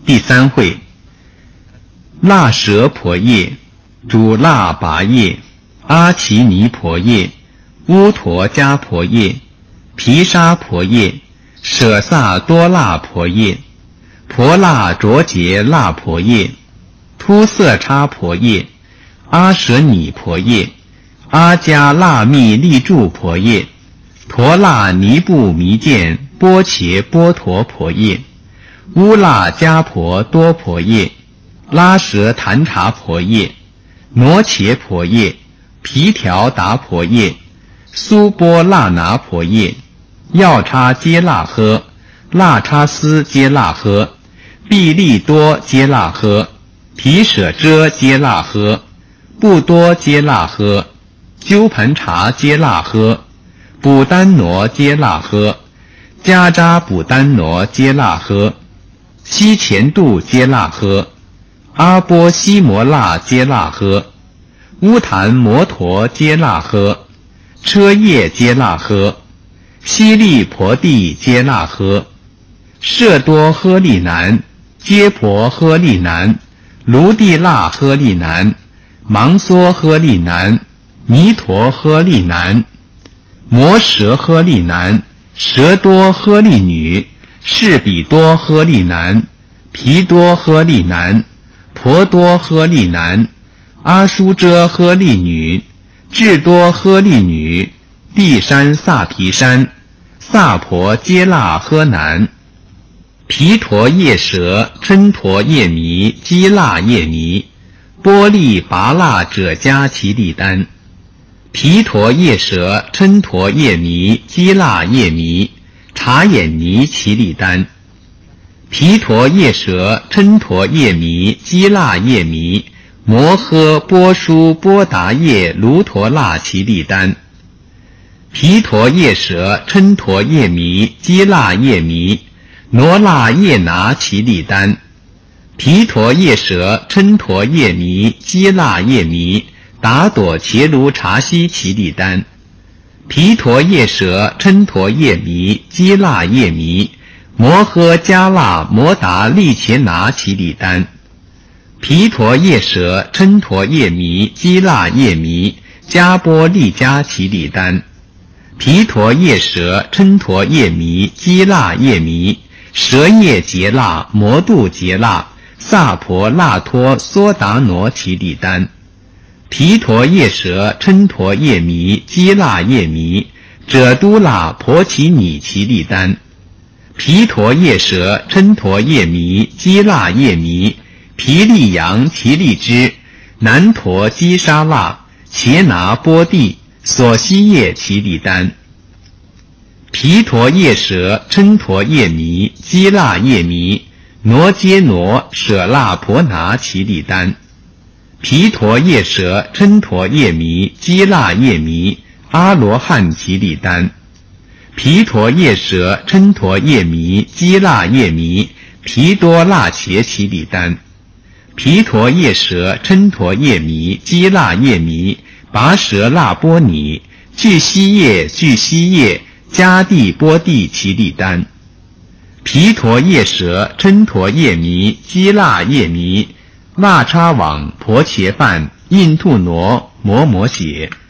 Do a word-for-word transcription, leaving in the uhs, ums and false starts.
第三会。腊蛇婆夜，主腊拔夜，阿奇尼婆夜，乌陀迦婆夜，毗沙婆夜，舍萨多腊婆夜，婆腊卓杰腊婆夜，突色叉婆夜，阿舍尼婆夜，阿迦腊密利柱婆夜，陀腊尼布弥见波切波陀婆夜，乌腊迦婆多婆夜，拉舍檀茶婆夜，挪切婆夜，毗条达婆夜，苏波腊拿婆夜，药叉揭腊呵，腊叉斯揭腊呵，毕利多揭腊呵，毗舍遮揭腊呵，布多揭腊呵，鸠盘茶揭腊呵，补丹挪揭腊呵，迦扎补丹挪揭腊呵，西前度揭腊呵，阿波西摩腊揭腊呵，乌檀摩陀揭腊呵，车叶揭腊呵，西利婆地揭腊呵，舍多呵利南，揭婆呵利南，卢地腊呵利南，芒梭呵利南，弥陀呵利南，摩蛇呵利南，蛇多呵利女，士比多呵利南，毗多呵利南，婆多呵利南，阿舒遮呵利女，智多呵利女，地山萨毗山，萨婆揭腊呵南，毗陀夜蛇嗔陀夜弥基腊夜弥，波利拔腊者迦其利丹，毗陀夜蛇嗔陀夜弥基腊夜弥，察眼尼其利丹，毗陀夜蛇嗔陀夜弥基腊夜弥，摩诃波舒波达夜卢陀腊其利丹，毗陀夜蛇嗔陀夜弥基腊夜弥，挪腊夜拿其利丹，毗陀夜蛇嗔陀夜弥基腊夜弥，达朵伽卢察西其利丹，毗陀夜蛇嗔陀夜弥基腊夜弥，摩诃迦腊摩达利伽拿其利丹，毗陀夜蛇嗔陀夜弥基腊夜弥，迦波利迦其利丹，毗陀夜蛇嗔陀夜弥基腊夜弥，蛇叶结腊摩度结腊，萨婆腊托梭达挪其利丹，毗陀夜蛇嗔陀夜弥基腊夜弥，者都腊婆其尼其利丹，毗陀夜蛇嗔陀夜弥基腊夜弥，毗利扬其利支，南陀基沙腊伽拿波地所西叶其利丹，毗陀夜蛇嗔陀夜弥基腊夜弥，挪揭挪舍腊婆拿其利丹，毗陀夜蛇嗔陀夜弥基腊夜弥，阿罗汉其利丹，毗陀夜蛇嗔陀夜弥基腊夜弥，毗多腊伽其利丹，毗陀夜蛇嗔陀夜弥基腊夜弥，拔舌腊波尼具西叶具西叶迦地波地其利丹，毗陀夜蛇嗔陀夜弥基腊夜弥，腊叉网婆伽梵印度挪摩摩羯。